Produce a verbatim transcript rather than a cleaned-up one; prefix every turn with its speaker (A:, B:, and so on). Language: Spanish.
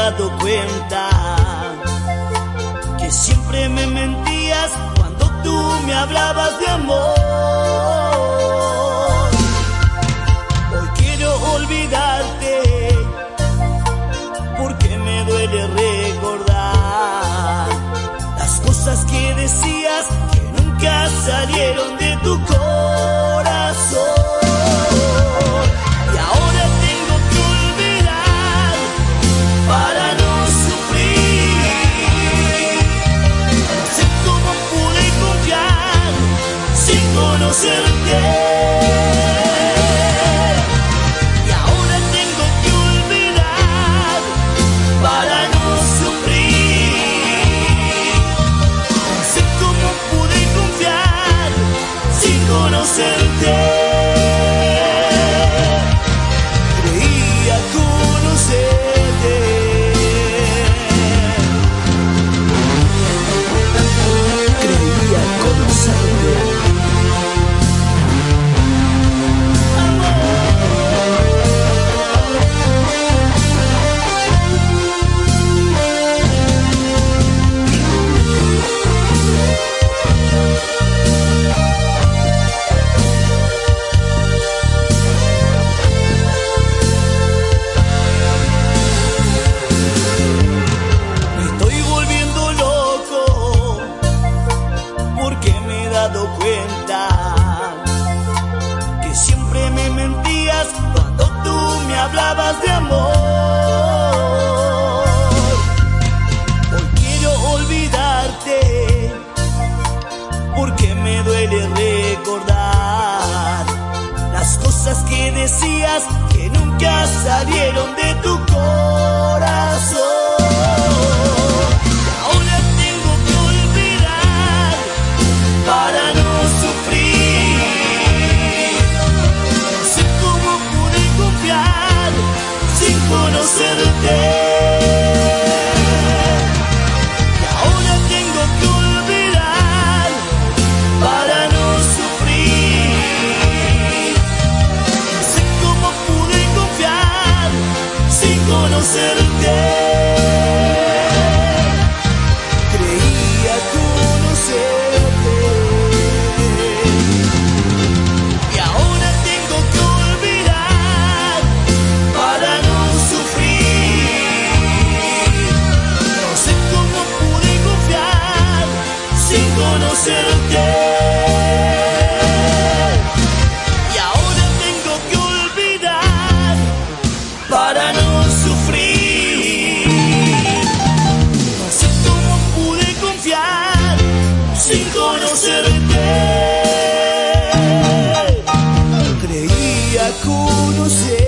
A: dado cuenta que siempre me mentías cuando tú me hablabas de amor. Hoy quiero olvidarte porque me duele recordar las cosas que decías que nunca salieron de tu corazón. Conocerte, y ahora tengo que olvidar para no sufrir. No sé cómo pude confiar sin conocerte. Creía conocerte. Creía conocerte. Cuenta que siempre me mentías cuando tú me hablabas de amor. Hoy quiero olvidarte porque me duele recordar las cosas que decías que nunca salieron de tu corazón. Conocerte, y ahora tengo que olvidar para no sufrir. No sé cómo pude confiar sin conocerte. Creía conocerte, y ahora tengo que olvidar para no conocerte, y ahora tengo que olvidar para no sufrir. No sé cómo pude confiar sin conocerte. Creía conocer.